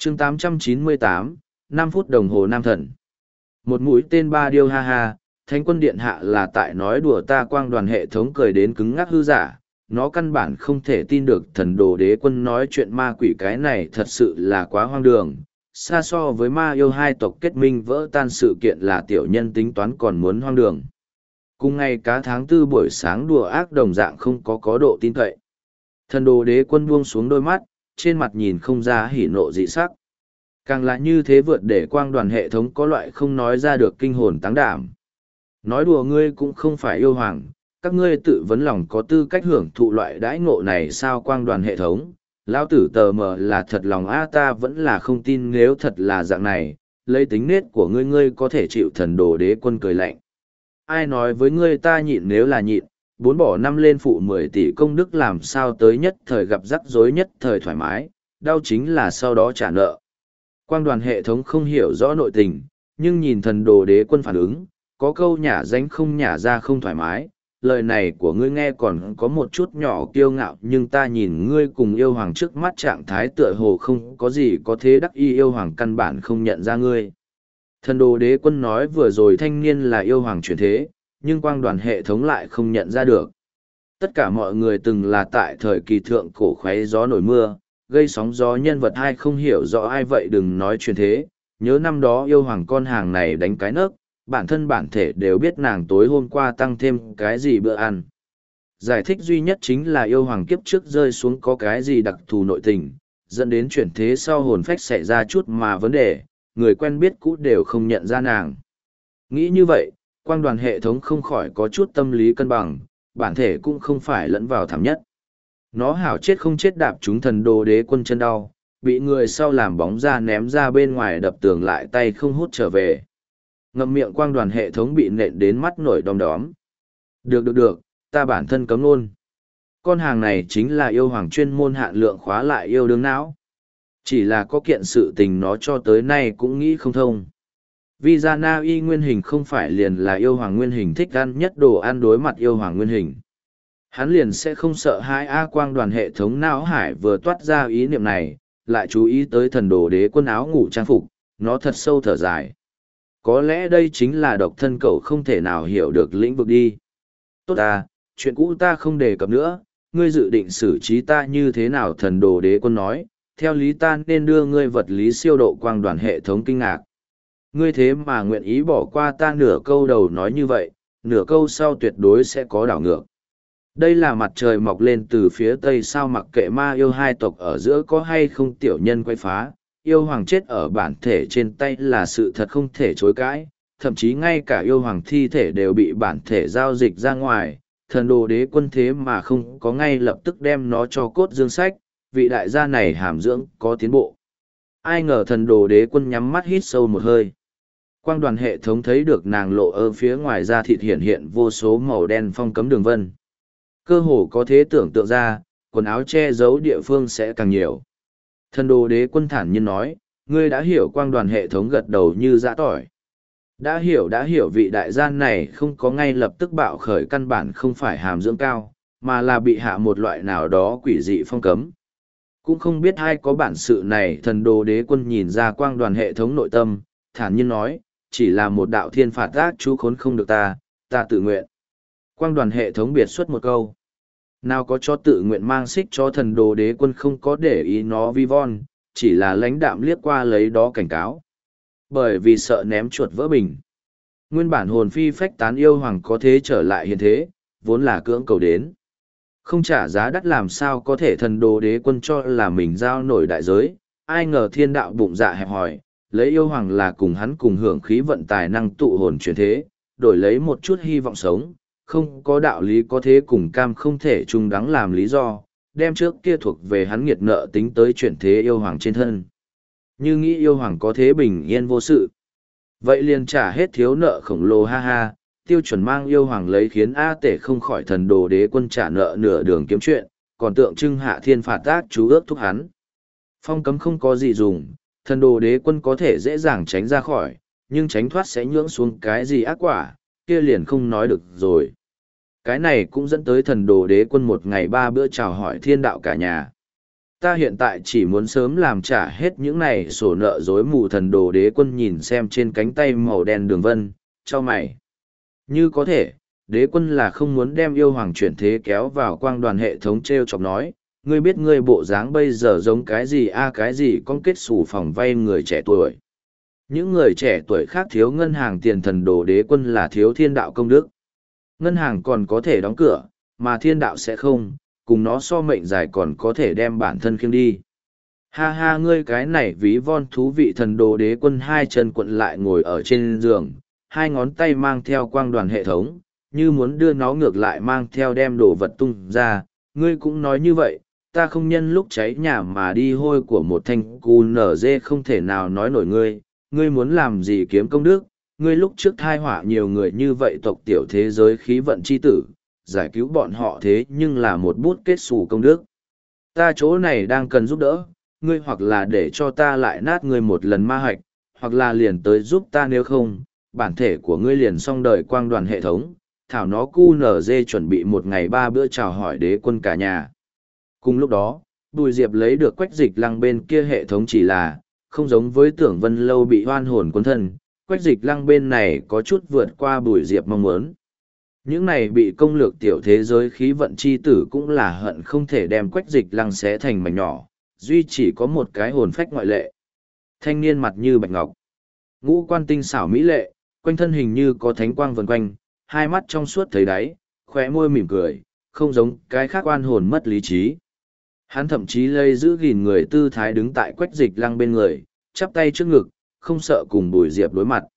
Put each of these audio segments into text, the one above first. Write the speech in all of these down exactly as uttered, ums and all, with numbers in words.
chương tám trăm chín mươi tám, năm phút đồng hồ nam thần. Một mũi tên ba điêu ha ha, Thánh quân điện hạ là tại nói đùa ta. Quang đoàn hệ thống cười đến cứng ngắc hư giả, nó căn bản không thể tin được thần đồ đế quân nói chuyện ma quỷ, cái này thật sự là quá hoang đường. Xa so với ma yêu hai tộc kết minh vỡ tan sự kiện là tiểu nhân tính toán còn muốn hoang đường. Cùng ngày cá tháng tư buổi sáng đùa ác đồng dạng không có có độ tin cậy. Thần đồ đế quân buông xuống đôi mắt, trên mặt nhìn không ra hỉ nộ dị sắc. Càng là như thế vượt để quang đoàn hệ thống có loại không nói ra được kinh hồn táng đảm. Nói đùa ngươi cũng không phải yêu hoàng, các ngươi tự vấn lòng có tư cách hưởng thụ loại đãi ngộ này sao? Quang đoàn hệ thống, lão tử tờ mờ là thật lòng a, ta vẫn là không tin nếu thật là dạng này, lấy tính nết của ngươi ngươi có thể chịu. Thần đồ đế quân cười lạnh. Ai nói với ngươi ta nhịn? Nếu là nhịn, bốn bỏ năm lên phụ mười tỷ công đức làm sao tới nhất thời gặp rắc rối nhất thời thoải mái, đau chính là sau đó trả nợ. Quang đoàn hệ thống không hiểu rõ nội tình, nhưng nhìn thần đồ đế quân phản ứng, có câu nhả danh không nhả ra không thoải mái. Lời này của ngươi nghe còn có một chút nhỏ kiêu ngạo, nhưng ta nhìn ngươi cùng yêu hoàng trước mắt trạng thái tựa hồ không có gì có thế đắc y, yêu hoàng căn bản không nhận ra ngươi. Thần đồ đế quân nói vừa rồi thanh niên là yêu hoàng chuyển thế, nhưng quang đoàn hệ thống lại không nhận ra được. Tất cả mọi người từng là tại thời kỳ thượng cổ khoáy gió nổi mưa, gây sóng gió nhân vật ai không hiểu rõ ai vậy đừng nói chuyển thế. Nhớ năm đó yêu hoàng con hàng này đánh cái nấc, bản thân bản thể đều biết nàng tối hôm qua tăng thêm cái gì bữa ăn. Giải thích duy nhất chính là yêu hoàng kiếp trước rơi xuống có cái gì đặc thù nội tình, dẫn đến chuyển thế sau hồn phách xảy ra chút mà vấn đề, người quen biết cũ đều không nhận ra nàng. Nghĩ như vậy, quang đoàn hệ thống không khỏi có chút tâm lý cân bằng, bản thể cũng không phải lẫn vào thảm nhất. Nó hảo chết không chết đạp trúng thần đồ đế quân chân đau, bị người sau làm bóng ra ném ra bên ngoài đập tường lại tay không hút trở về. Ngậm miệng quang đoàn hệ thống bị nện đến mắt nổi đom đóm. Được được được, ta bản thân cấm luôn. Con hàng này chính là yêu hoàng chuyên môn hạn lượng khóa lại yêu đương não. Chỉ là có kiện sự tình nó cho tới nay cũng nghĩ không thông. Vì ra na y nguyên hình không phải liền là yêu hoàng nguyên hình thích ăn nhất đồ ăn đối mặt yêu hoàng nguyên hình. Hắn liền sẽ không sợ hai A. Quang đoàn hệ thống não hải vừa toát ra ý niệm này, lại chú ý tới thần đồ đế quân áo ngủ trang phục, nó thật sâu thở dài. Có lẽ đây chính là độc thân cậu không thể nào hiểu được lĩnh vực đi. Tốt ta, chuyện cũ ta không đề cập nữa, ngươi dự định xử trí ta như thế nào? Thần đồ đế quân nói, theo lý ta nên đưa ngươi vật lý siêu độ. Quang đoàn hệ thống kinh ngạc. Ngươi thế mà nguyện ý bỏ qua ta? Nửa câu đầu nói như vậy, nửa câu sau tuyệt đối sẽ có đảo ngược. Đây là mặt trời mọc lên từ phía tây sao? Mặc kệ ma yêu hai tộc ở giữa có hay không tiểu nhân quay phá, yêu hoàng chết ở bản thể trên tay là sự thật không thể chối cãi, thậm chí ngay cả yêu hoàng thi thể đều bị bản thể giao dịch ra ngoài. Thần đồ đế quân thế mà không có ngay lập tức đem nó cho cốt dương sách, vị đại gia này hàm dưỡng có tiến bộ. Ai ngờ thần đồ đế quân nhắm mắt hít sâu một hơi. Quang đoàn hệ thống thấy được nàng lộ ở phía ngoài da thịt hiện hiện vô số màu đen phong cấm đường vân. Cơ hồ có thể tưởng tượng ra, quần áo che giấu địa phương sẽ càng nhiều. Thần đồ đế quân thản nhiên nói, ngươi đã hiểu. Quang đoàn hệ thống gật đầu như giã tỏi. Đã hiểu đã hiểu, vị đại gian này không có ngay lập tức bạo khởi căn bản không phải hàm dưỡng cao, mà là bị hạ một loại nào đó quỷ dị phong cấm. Cũng không biết ai có bản sự này. Thần đồ đế quân nhìn ra quang đoàn hệ thống nội tâm, thản nhiên nói, chỉ là một đạo thiên phạt ác chú khốn không được ta, ta tự nguyện. Quang đoàn hệ thống biệt xuất một câu. Nào có cho tự nguyện mang xích cho. Thần đồ đế quân không có để ý nó vi von, chỉ là lãnh đạm liếc qua lấy đó cảnh cáo. Bởi vì sợ ném chuột vỡ bình. Nguyên bản hồn phi phách tán yêu hoàng có thế trở lại hiện thế, vốn là cưỡng cầu đến. Không trả giá đắt làm sao có thể. Thần đồ đế quân cho là mình giao nổi đại giới, ai ngờ thiên đạo bụng dạ hẹp hòi, lấy yêu hoàng là cùng hắn cùng hưởng khí vận tài năng tụ hồn chuyển thế, đổi lấy một chút hy vọng sống. Không có đạo lý có thế cùng cam không thể chung đắng làm lý do, đem trước kia thuộc về hắn nghiệt nợ tính tới chuyển thế yêu hoàng trên thân. Như nghĩ yêu hoàng có thế bình yên vô sự, vậy liền trả hết thiếu nợ khổng lồ ha ha. Tiêu chuẩn mang yêu hoàng lấy khiến A Tể không khỏi. Thần đồ đế quân trả nợ nửa đường kiếm chuyện, còn tượng trưng hạ thiên phạt ác chú ước thúc hắn. Phong cấm không có gì dùng, thần đồ đế quân có thể dễ dàng tránh ra khỏi, nhưng tránh thoát sẽ nhưỡng xuống cái gì ác quả, kia liền không nói được rồi. Cái này cũng dẫn tới thần đồ đế quân một ngày ba bữa chào hỏi thiên đạo cả nhà. Ta hiện tại chỉ muốn sớm làm trả hết những này sổ nợ dối mù. Thần đồ đế quân nhìn xem trên cánh tay màu đen đường vân, cho mày. Như có thể, đế quân là không muốn đem yêu hoàng chuyển thế kéo vào quang đoàn hệ thống t r e o chọc nói, ngươi biết ngươi bộ dáng bây giờ giống cái gì a cái gì con kết xù phòng vay người trẻ tuổi. Những người trẻ tuổi khác thiếu ngân hàng tiền, thần đồ đế quân là thiếu thiên đạo công đức. Ngân hàng còn có thể đóng cửa, mà thiên đạo sẽ không, cùng nó so mệnh dài còn có thể đem bản thân khiêng đi. Ha ha, ngươi cái này ví von thú vị. Thần đồ đế quân hai chân quận lại ngồi ở trên giường, hai ngón tay mang theo quang đoàn hệ thống, như muốn đưa nó ngược lại mang theo đem đồ vật tung ra. Ngươi cũng nói như vậy, ta không nhân lúc cháy nhà mà đi hôi của một thanh cu nở dê không thể nào nói nổi ngươi. Ngươi muốn làm gì kiếm công đức, ngươi lúc trước thai họa nhiều người như vậy tộc tiểu thế giới khí vận chi tử, giải cứu bọn họ thế nhưng là một bút kết xù công đức. Ta chỗ này đang cần giúp đỡ, ngươi hoặc là để cho ta lại nát ngươi một lần ma hạch, hoặc là liền tới giúp ta, nếu không, bản thể của ngươi liền xong đời quang đoàn hệ thống, thảo nó cu nở dê chuẩn bị một ngày ba bữa chào hỏi đế quân cả nhà. Cùng lúc đó, Bùi Diệp lấy được Quách Dịch Lăng bên kia hệ thống chỉ là, không giống với Tưởng Vân Lâu bị hoan hồn cuốn thân, Quách Dịch Lăng bên này có chút vượt qua Bùi Diệp mong muốn. Những này bị công lược tiểu thế giới khí vận chi tử cũng là hận không thể đem Quách Dịch Lăng xé thành mảnh nhỏ, duy chỉ có một cái hồn phách ngoại lệ. Thanh niên mặt như bạch ngọc, ngũ quan tinh xảo mỹ lệ, quanh thân hình như có thánh quang vần quanh, hai mắt trong suốt thấy đáy, khóe môi mỉm cười, không giống cái khác oan hồn mất lý trí. Hắn thậm chí lây giữ gìn người tư thái đứng tại Quách Dịch Lăng bên người, chắp tay trước ngực, không sợ cùng Bùi Diệp đối mặt.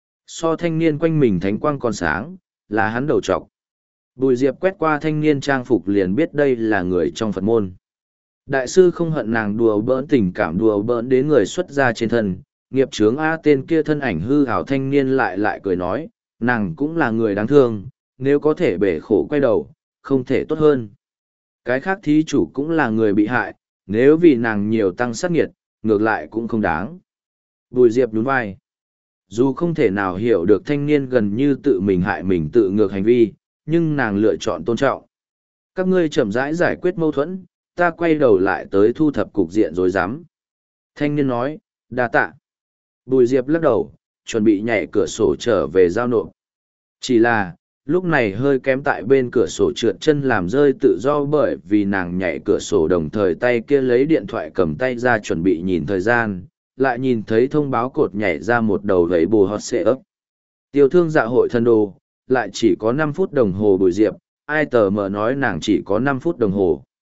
So thanh niên quanh mình thánh quang còn sáng, là hắn đầu trọc. Bùi Diệp quét qua thanh niên trang phục liền biết đây là người trong Phật môn. Đại sư không hận nàng đùa bỡn tình cảm đùa bỡn đến người xuất gia trên thân, nghiệp chướng A. Tên kia thân ảnh hư hảo thanh niên lại lại cười nói, nàng cũng là người đáng thương, nếu có thể bể khổ quay đầu, không thể tốt hơn. Cái khác thí chủ cũng là người bị hại, nếu vì nàng nhiều tăng sát nghiệt, ngược lại cũng không đáng. Bùi Diệp nhún vai. Dù không thể nào hiểu được thanh niên gần như tự mình hại mình tự ngược hành vi, nhưng nàng lựa chọn tôn trọng. Các ngươi chậm rãi giải quyết mâu thuẫn, ta quay đầu lại tới thu thập cục diện rồi dám. Thanh niên nói, đa tạ. Bùi Diệp lắc đầu, chuẩn bị nhảy cửa sổ trở về giao nộp. Chỉ là, lúc này hơi kém tại bên cửa sổ trượt chân làm rơi tự do bởi vì nàng nhảy cửa sổ đồng thời tay kia lấy điện thoại cầm tay ra chuẩn bị nhìn thời gian, lại nhìn thấy thông báo cột nhảy ra một đầu vẫy bù hot xệ ấp. Tiêu thương dạ hội thân đồ, lại chỉ có năm phút đồng hồ. Bùi Diệp, ai tờ mờ nói nàng chỉ có năm phút đồng hồ.